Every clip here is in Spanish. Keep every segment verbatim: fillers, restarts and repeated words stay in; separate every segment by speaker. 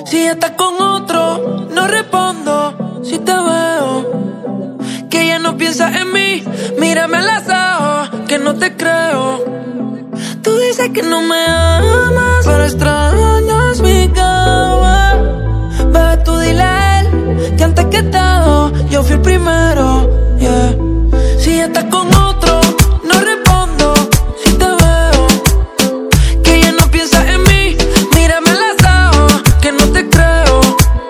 Speaker 1: Si estás con otro, no respondo si te veo. Que ya no piensas en mí, mírame a los ojos, que no te creo. Tú dices que no me amas, pero extrañas mi cama. Bebé, tú dile a él que antes que todo yo fui el primero, yeah. Si estás con otro, no respondo si te veo. Que ya no piensas en mí, mírame a los ojos, que no te creo.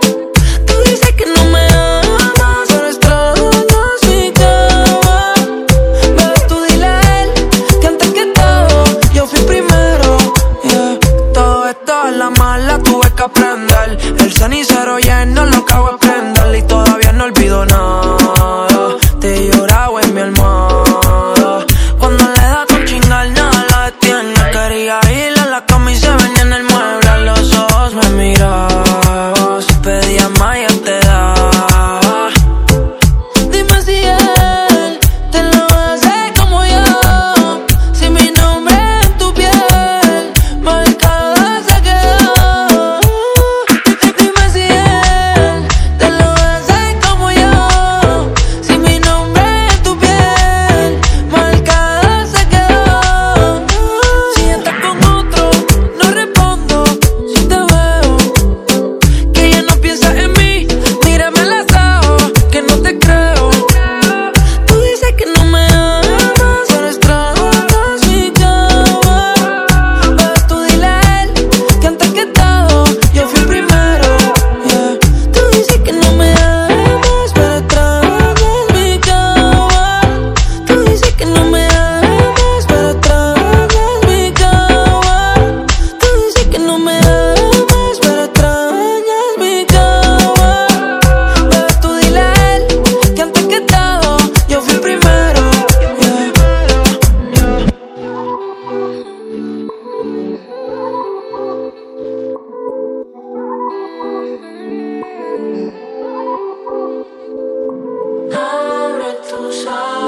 Speaker 1: Tú dices que no me amas, pero extrañas mi cama. Bebé, tú dile a él que antes que todo yo fui primero, yeah. Todo esto es la mala, tuve que aprender. El cenicero lleno lo acabo de prender y todavía no olvido nada. Te he llorado en mi almohada. Cuando le da con chingar nada la detiene. Quería ir a la cama y se venía en el mueble. A los ojos me mirabas, pedía más y yo te daba. Dime si él te lo hace como yo. Si mi nombre en tu piel marcada se quedó. Dime si él te lo hace como yo. Si mi nombre en tu piel marcada se quedó. Si estás con otro, no respondo si te veo. Que ya no piensas en mí, mírame a los ojos, que no te creo. Tú dices que no me amas, pero extrañas mi cama. Bebé, tú dile a él que antes que todo yo fui primero, yeah. Tú dices que no me amas, pero extrañas mi cama. Tú dices que no me amas, pero extrañas mi cama. Tú dices que no me amas, pero extrañas mi cama. Bebé, tú dile a él que antes que todo yo fui primero, yeah. Abre tus ojos.